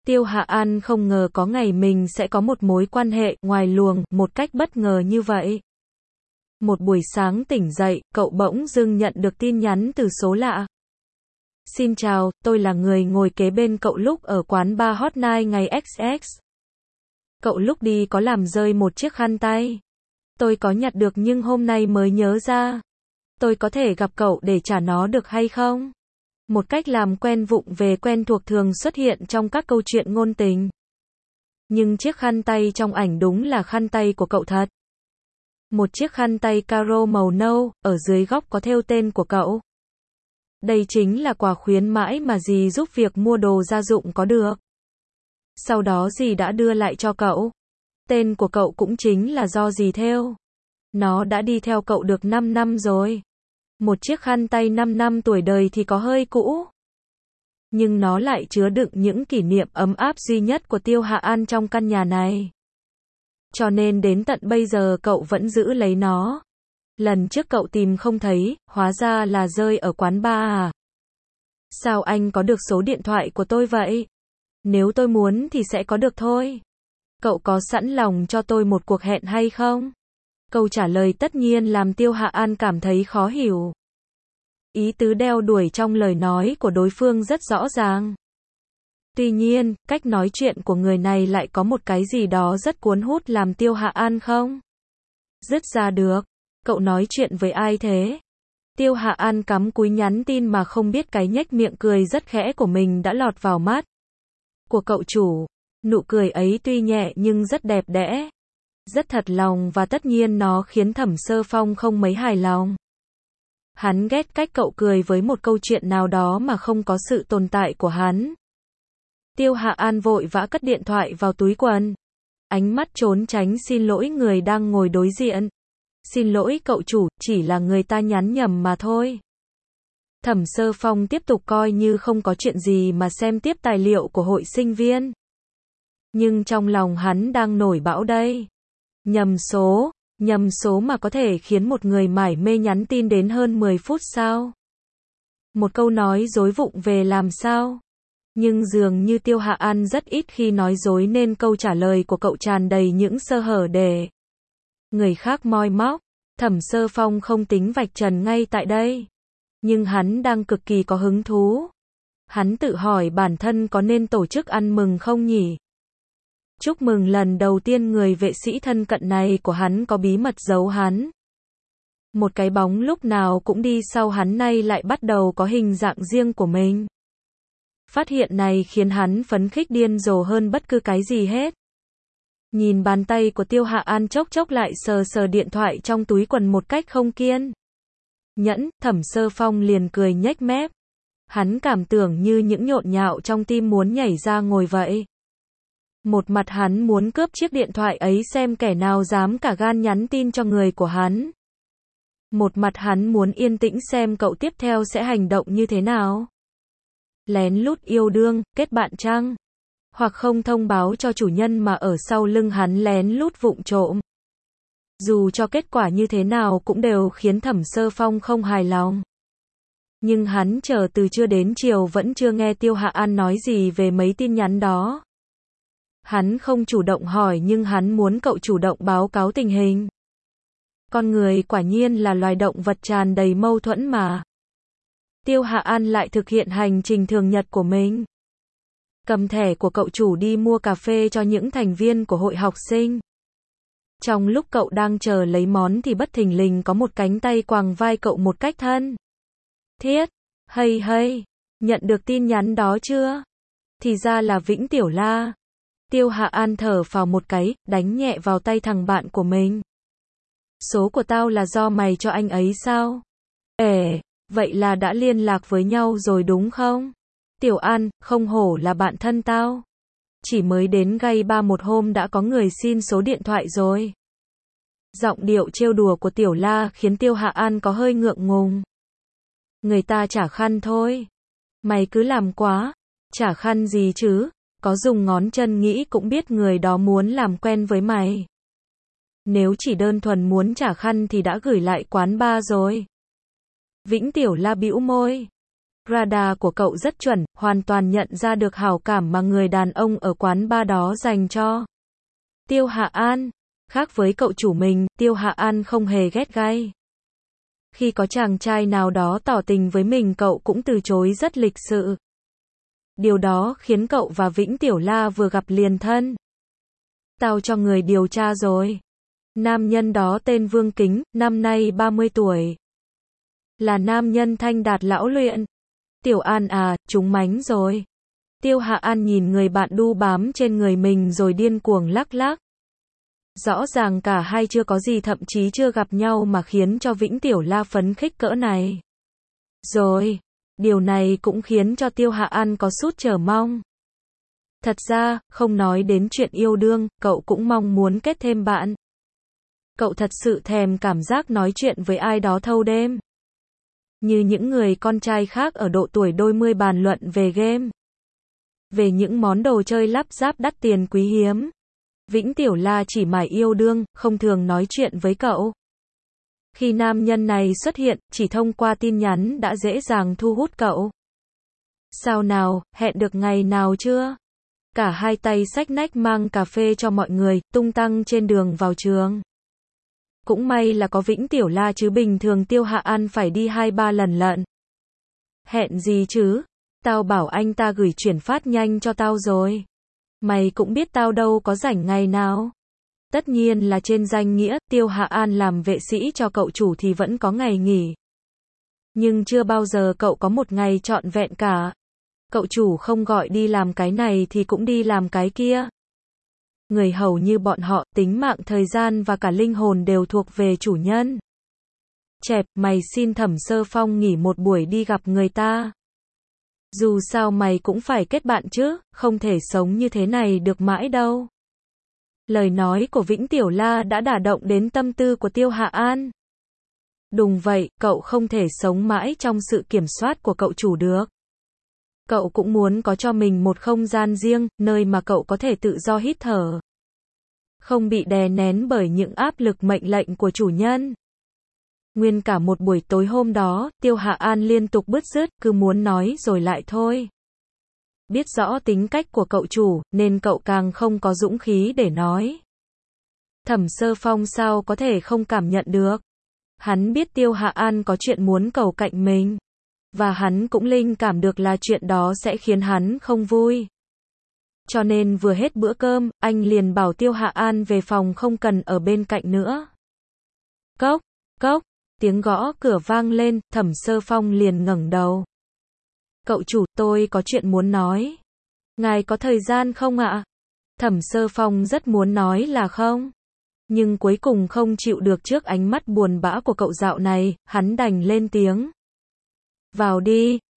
Tiêu Hạ An không ngờ có ngày mình sẽ có một mối quan hệ ngoài luồng một cách bất ngờ như vậy. Một buổi sáng tỉnh dậy, cậu bỗng dưng nhận được tin nhắn từ số lạ. Xin chào, tôi là người ngồi kế bên cậu lúc ở quán bar Hot Night ngày XX. Cậu lúc đi có làm rơi một chiếc khăn tay. Tôi có nhặt được nhưng hôm nay mới nhớ ra. Tôi có thể gặp cậu để trả nó được hay không? Một cách làm quen vụng về quen thuộc thường xuất hiện trong các câu chuyện ngôn tình. Nhưng chiếc khăn tay trong ảnh đúng là khăn tay của cậu thật. Một chiếc khăn tay caro màu nâu, ở dưới góc có thêu tên của cậu. Đây chính là quà khuyến mãi mà dì giúp việc mua đồ gia dụng có được. Sau đó dì đã đưa lại cho cậu. Tên của cậu cũng chính là do dì thêu. Nó đã đi theo cậu được 5 năm rồi. Một chiếc khăn tay 5 năm tuổi đời thì có hơi cũ. Nhưng nó lại chứa đựng những kỷ niệm ấm áp duy nhất của Tiêu Hạ An trong căn nhà này. Cho nên đến tận bây giờ cậu vẫn giữ lấy nó. Lần trước cậu tìm không thấy, hóa ra là rơi ở quán bar à? Sao anh có được số điện thoại của tôi vậy? Nếu tôi muốn thì sẽ có được thôi. Cậu có sẵn lòng cho tôi một cuộc hẹn hay không? Câu trả lời tất nhiên làm Tiêu Hạ An cảm thấy khó hiểu. Ý tứ đeo đuổi trong lời nói của đối phương rất rõ ràng. Tuy nhiên, cách nói chuyện của người này lại có một cái gì đó rất cuốn hút làm Tiêu Hạ An không dứt ra được. Cậu nói chuyện với ai thế? Tiêu Hạ An cắm cúi nhắn tin mà không biết cái nhếch miệng cười rất khẽ của mình đã lọt vào mắt của cậu chủ. Nụ cười ấy tuy nhẹ nhưng rất đẹp đẽ, rất thật lòng và tất nhiên nó khiến Thẩm Sơ Phong không mấy hài lòng. Hắn ghét cách cậu cười với một câu chuyện nào đó mà không có sự tồn tại của hắn. Tiêu Hạ An vội vã cất điện thoại vào túi quần. Ánh mắt trốn tránh xin lỗi người đang ngồi đối diện. Xin lỗi cậu chủ, chỉ là người ta nhắn nhầm mà thôi. Thẩm Sơ Phong tiếp tục coi như không có chuyện gì mà xem tiếp tài liệu của hội sinh viên. Nhưng trong lòng hắn đang nổi bão đây. Nhầm số mà có thể khiến một người mải mê nhắn tin đến hơn 10 phút sao? Một câu nói dối vụng về làm sao? Nhưng dường như Tiêu Hạ An rất ít khi nói dối nên câu trả lời của cậu tràn đầy những sơ hở để người khác moi móc. Thẩm Sơ Phong không tính vạch trần ngay tại đây. Nhưng hắn đang cực kỳ có hứng thú. Hắn tự hỏi bản thân có nên tổ chức ăn mừng không nhỉ? Chúc mừng lần đầu tiên người vệ sĩ thân cận này của hắn có bí mật giấu hắn. Một cái bóng lúc nào cũng đi sau hắn nay lại bắt đầu có hình dạng riêng của mình. Phát hiện này khiến hắn phấn khích điên rồ hơn bất cứ cái gì hết. Nhìn bàn tay của Tiêu Hạ An chốc chốc lại sờ sờ điện thoại trong túi quần một cách không kiên nhẫn, Thẩm Sơ Phong liền cười nhếch mép. Hắn cảm tưởng như những nhộn nhạo trong tim muốn nhảy ra ngồi vậy. Một mặt hắn muốn cướp chiếc điện thoại ấy xem kẻ nào dám cả gan nhắn tin cho người của hắn. Một mặt hắn muốn yên tĩnh xem cậu tiếp theo sẽ hành động như thế nào. Lén lút yêu đương, kết bạn chăng? Hoặc không thông báo cho chủ nhân mà ở sau lưng hắn lén lút vụng trộm. Dù cho kết quả như thế nào cũng đều khiến Thẩm Sơ Phong không hài lòng. Nhưng hắn chờ từ trưa đến chiều vẫn chưa nghe Tiêu Hạ An nói gì về mấy tin nhắn đó. Hắn không chủ động hỏi nhưng hắn muốn cậu chủ động báo cáo tình hình. Con người quả nhiên là loài động vật tràn đầy mâu thuẫn mà. Tiêu Hạ An lại thực hiện hành trình thường nhật của mình. Cầm thẻ của cậu chủ đi mua cà phê cho những thành viên của hội học sinh. Trong lúc cậu đang chờ lấy món thì bất thình lình có một cánh tay quàng vai cậu một cách thân thiết. Hay, nhận được tin nhắn đó chưa? Thì ra là Vĩnh Tiểu La. Tiêu Hạ An thở phào một cái, đánh nhẹ vào tay thằng bạn của mình. Số của tao là do mày cho anh ấy sao? Vậy là đã liên lạc với nhau rồi đúng không? Tiểu An, không hổ là bạn thân tao. Chỉ mới đến gay ba một hôm đã có người xin số điện thoại rồi. Giọng điệu trêu đùa của Tiểu La khiến Tiêu Hạ An có hơi ngượng ngùng. Người ta chả khăn thôi. Mày cứ làm quá. Chả khăn gì chứ, có dùng ngón chân nghĩ cũng biết người đó muốn làm quen với mày. Nếu chỉ đơn thuần muốn chả khăn thì đã gửi lại quán bar rồi. Vĩnh Tiểu La bĩu môi. Radar của cậu rất chuẩn, hoàn toàn nhận ra được hảo cảm mà người đàn ông ở quán bar đó dành cho Tiêu Hạ An. Khác với cậu chủ mình, Tiêu Hạ An không hề ghét gay. Khi có chàng trai nào đó tỏ tình với mình cậu cũng từ chối rất lịch sự. Điều đó khiến cậu và Vĩnh Tiểu La vừa gặp liền thân. Tao cho người điều tra rồi. Nam nhân đó tên Vương Kính, năm nay 30 tuổi. Là nam nhân thanh đạt lão luyện. Tiểu An à, chúng mánh rồi. Tiêu Hạ An nhìn người bạn đu bám trên người mình rồi điên cuồng lắc lắc. Rõ ràng cả hai chưa có gì, thậm chí chưa gặp nhau mà khiến cho Vĩnh Tiểu La phấn khích cỡ này. Rồi, điều này cũng khiến cho Tiêu Hạ An có chút chờ mong. Thật ra, không nói đến chuyện yêu đương, cậu cũng mong muốn kết thêm bạn. Cậu thật sự thèm cảm giác nói chuyện với ai đó thâu đêm. Như những người con trai khác ở độ tuổi đôi mươi bàn luận về game. Về những món đồ chơi lắp ráp đắt tiền quý hiếm. Vĩnh Tiểu La chỉ mải yêu đương, không thường nói chuyện với cậu. Khi nam nhân này xuất hiện, chỉ thông qua tin nhắn đã dễ dàng thu hút cậu. Sao nào, hẹn được ngày nào chưa? Cả hai tay xách nách mang cà phê cho mọi người, tung tăng trên đường vào trường. Cũng may là có Vĩnh Tiểu La chứ bình thường Tiêu Hạ An phải đi 2-3 lần lận. Hẹn gì chứ? Tao bảo anh ta gửi chuyển phát nhanh cho tao rồi. Mày cũng biết tao đâu có rảnh ngày nào. Tất nhiên là trên danh nghĩa, Tiêu Hạ An làm vệ sĩ cho cậu chủ thì vẫn có ngày nghỉ. Nhưng chưa bao giờ cậu có một ngày trọn vẹn cả. Cậu chủ không gọi đi làm cái này thì cũng đi làm cái kia. Người hầu như bọn họ, tính mạng, thời gian và cả linh hồn đều thuộc về chủ nhân. Chẹp, mày xin Thẩm Sơ Phong nghỉ một buổi đi gặp người ta. Dù sao mày cũng phải kết bạn chứ, không thể sống như thế này được mãi đâu. Lời nói của Vĩnh Tiểu La đã đả động đến tâm tư của Tiêu Hạ An. Đúng vậy, cậu không thể sống mãi trong sự kiểm soát của cậu chủ được. Cậu cũng muốn có cho mình một không gian riêng, nơi mà cậu có thể tự do hít thở. Không bị đè nén bởi những áp lực mệnh lệnh của chủ nhân. Nguyên cả một buổi tối hôm đó, Tiêu Hạ An liên tục bứt rứt, cứ muốn nói rồi lại thôi. Biết rõ tính cách của cậu chủ, nên cậu càng không có dũng khí để nói. Thẩm Sơ Phong sao có thể không cảm nhận được. Hắn biết Tiêu Hạ An có chuyện muốn cầu cạnh mình. Và hắn cũng linh cảm được là chuyện đó sẽ khiến hắn không vui. Cho nên vừa hết bữa cơm, anh liền bảo Tiêu Hạ An về phòng không cần ở bên cạnh nữa. Cốc, cốc, tiếng gõ cửa vang lên, Thẩm Sơ Phong liền ngẩng đầu. Cậu chủ, tôi có chuyện muốn nói. Ngài có thời gian không ạ? Thẩm Sơ Phong rất muốn nói là không. Nhưng cuối cùng không chịu được trước ánh mắt buồn bã của cậu dạo này, hắn đành lên tiếng. Vào đi.